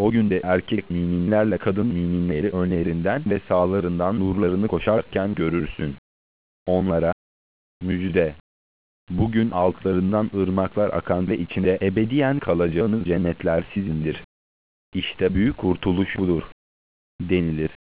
O günde erkek müminlerle kadın müminleri önlerinden ve sağlarından nurlarını koşarken görürsün. Onlara müjde. Bugün altlarından ırmaklar akan ve içinde ebediyen kalacağınız cennetler sizindir. İşte büyük kurtuluş budur, denilir.